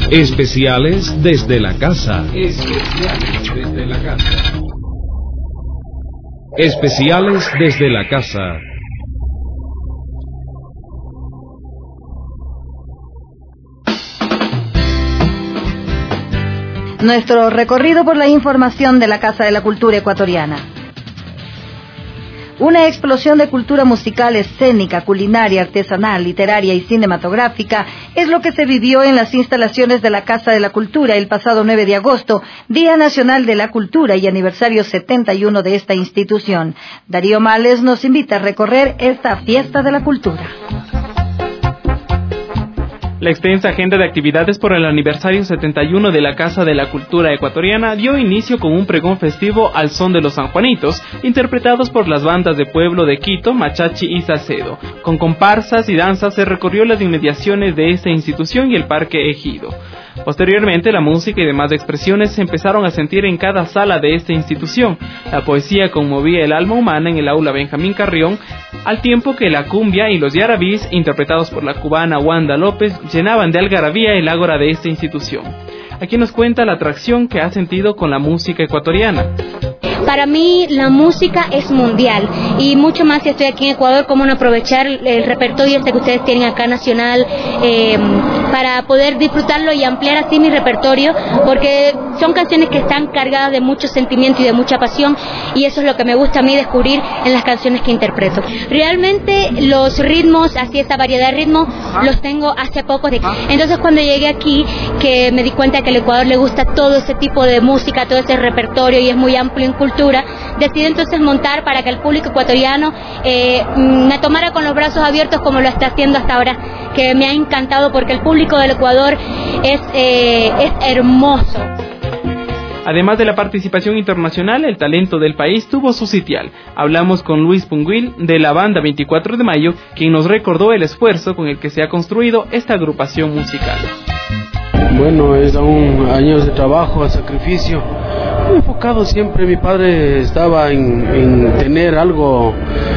Especiales desde la casa. Especiales desde la casa. Especiales desde la casa. Nuestro recorrido por la información de la Casa de la Cultura Ecuatoriana. Una explosión de cultura musical, escénica, culinaria, artesanal, literaria y cinematográfica es lo que se vivió en las instalaciones de la Casa de la Cultura el pasado 9 de agosto, Día Nacional de la Cultura y aniversario 71 de esta institución. Darío Males nos invita a recorrer esta fiesta de la cultura. La extensa agenda de actividades por el aniversario 71 de la Casa de la Cultura Ecuatoriana dio inicio con un pregón festivo al son de los sanjuanitos, interpretados por las bandas de pueblo de Quito, Machachi y Salcedo. Con comparsas y danzas se recorrió las inmediaciones de esta institución y el Parque Ejido. Posteriormente, la música y demás expresiones se empezaron a sentir en cada sala de esta institución. La poesía conmovía el alma humana en el aula Benjamín Carrión, al tiempo que la cumbia y los yarabís, interpretados por la cubana Wanda López, llenaban de algarabía el ágora de esta institución. Aquí nos cuenta la atracción que ha sentido con la música ecuatoriana. Para mí la música es mundial y mucho más si estoy aquí en Ecuador, cómo no aprovechar el repertorio que ustedes tienen acá nacional para poder disfrutarlo y ampliar así mi repertorio, porque son canciones que están cargadas de mucho sentimiento y de mucha pasión, y eso es lo que me gusta a mí descubrir en las canciones que interpreto. Realmente los ritmos, así esta variedad de ritmos, los tengo hace poco. Entonces cuando llegué aquí, que me di cuenta que al Ecuador le gusta todo ese tipo de música, todo ese repertorio y es muy amplio en cultura, decidí entonces montar para que el público ecuatoriano me tomara con los brazos abiertos como lo está haciendo hasta ahora, que me ha encantado porque el público del Ecuador es hermoso. Además de la participación internacional, el talento del país tuvo su sitial. Hablamos con Luis Punguil de la banda 24 de Mayo, quien nos recordó el esfuerzo con el que se ha construido esta agrupación musical. Bueno, es aún años de trabajo, sacrificio. Enfocado siempre, mi padre estaba en tener algo,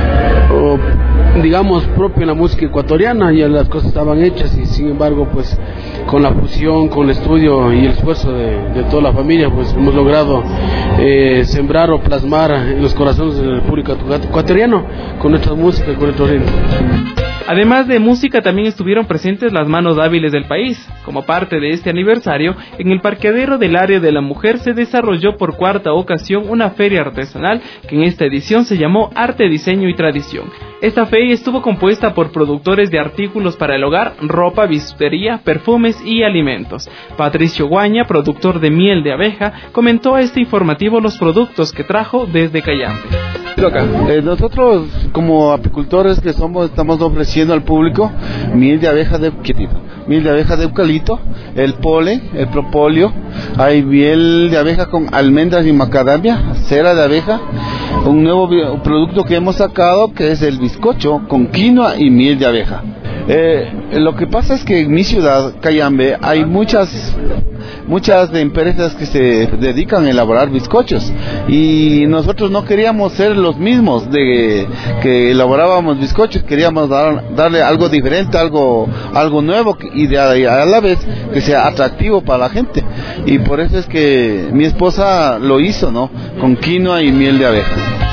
digamos, propio en la música ecuatoriana, ya las cosas estaban hechas y sin embargo, pues, con la fusión, con el estudio y el esfuerzo de toda la familia, pues hemos logrado sembrar o plasmar en los corazones del público ecuatoriano con nuestra música, con nuestro ritmo. Además de música, también estuvieron presentes las manos hábiles del país. Como parte de este aniversario, en el parqueadero del área de la mujer se desarrolló por cuarta ocasión una feria artesanal que en esta edición se llamó Arte, Diseño y Tradición. Esta feria estuvo compuesta por productores de artículos para el hogar, ropa, bisutería, perfumes y alimentos. Patricio Guaña, productor de miel de abeja, comentó a este informativo los productos que trajo desde Cayambe. Nosotros como apicultores que somos, estamos ofreciendo al público miel de abeja de eucalipto, el polen, el propóleo, hay miel de abeja con almendras y macadamia, cera de abeja, un nuevo producto que hemos sacado que es el bizcocho con quinoa y miel de abeja. Lo que pasa es que en mi ciudad, Cayambe, hay muchas empresas que se dedican a elaborar bizcochos y nosotros no queríamos ser los mismos de que elaborábamos bizcochos, queríamos darle algo diferente, algo nuevo y a la vez que sea atractivo para la gente, y por eso es que mi esposa lo hizo, ¿no? Con quinoa y miel de abeja.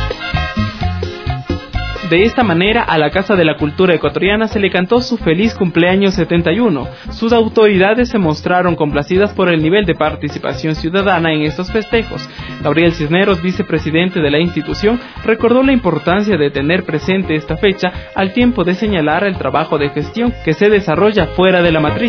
De esta manera, a la Casa de la Cultura Ecuatoriana se le cantó su feliz cumpleaños 71. Sus autoridades se mostraron complacidas por el nivel de participación ciudadana en estos festejos. Gabriel Cisneros, vicepresidente de la institución, recordó la importancia de tener presente esta fecha al tiempo de señalar el trabajo de gestión que se desarrolla fuera de la matriz.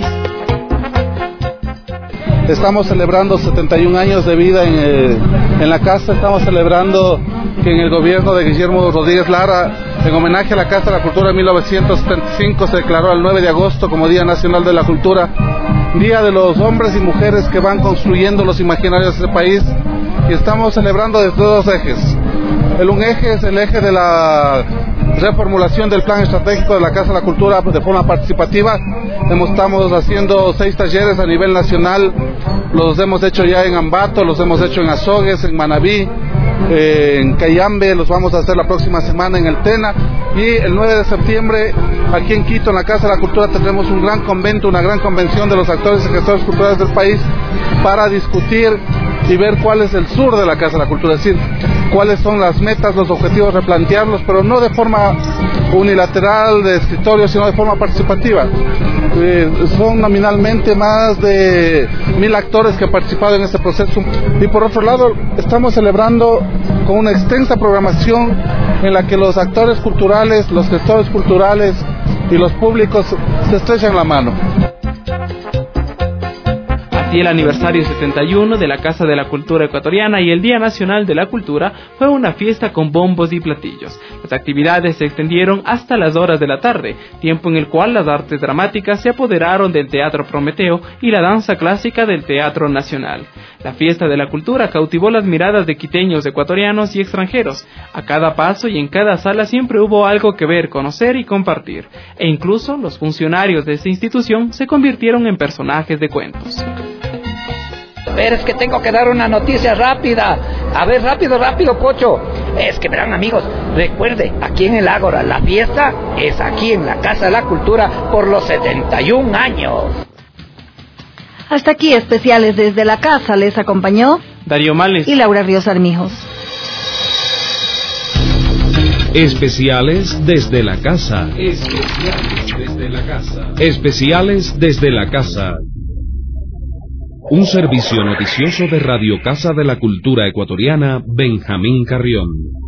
Estamos celebrando 71 años de vida en la casa. Estamos celebrando que en el gobierno de Guillermo Rodríguez Lara, en homenaje a la Casa de la Cultura, en 1975 se declaró el 9 de agosto como Día Nacional de la Cultura, Día de los hombres y mujeres que van construyendo los imaginarios de este país, y estamos celebrando desde dos ejes. Un eje es el eje de la reformulación del plan estratégico de la Casa de la Cultura de forma participativa. Estamos haciendo 6 talleres a nivel nacional, los hemos hecho ya en Ambato, los hemos hecho en Azogues, en Manabí, en Cayambe, los vamos a hacer la próxima semana en el Tena, Y el 9 de septiembre, aquí en Quito, en la Casa de la Cultura, tendremos un gran convento, una gran convención de los actores y gestores culturales del país para discutir y ver cuál es el sur de la Casa de la Cultura, es decir, cuáles son las metas, los objetivos, replantearlos, pero no de forma unilateral de escritorio, sino de forma participativa. Son nominalmente más de 1000 actores que han participado en este proceso, y por otro lado estamos celebrando con una extensa programación en la que los actores culturales, los gestores culturales y los públicos se estrechan la mano. Así, el aniversario 71 de la Casa de la Cultura Ecuatoriana y el Día Nacional de la Cultura fue una fiesta con bombos y platillos. Las actividades se extendieron hasta las horas de la tarde, tiempo en el cual las artes dramáticas se apoderaron del Teatro Prometeo y la danza clásica del Teatro Nacional. La fiesta de la cultura cautivó las miradas de quiteños, ecuatorianos y extranjeros. A cada paso y en cada sala siempre hubo algo que ver, conocer y compartir. E incluso los funcionarios de esta institución se convirtieron en personajes de cuentos. A ver, es que tengo que dar una noticia rápida. A ver, rápido, Pocho. Es que verán, amigos, recuerde, aquí en el Ágora, la fiesta es aquí en la Casa de la Cultura por los 71 años. Hasta aquí especiales desde la casa. Les acompañó Darío Males y Laura Ríos Armijos. Especiales desde la casa. Especiales desde la casa. Especiales desde la casa. Un servicio noticioso de Radio Casa de la Cultura Ecuatoriana, Benjamín Carrión.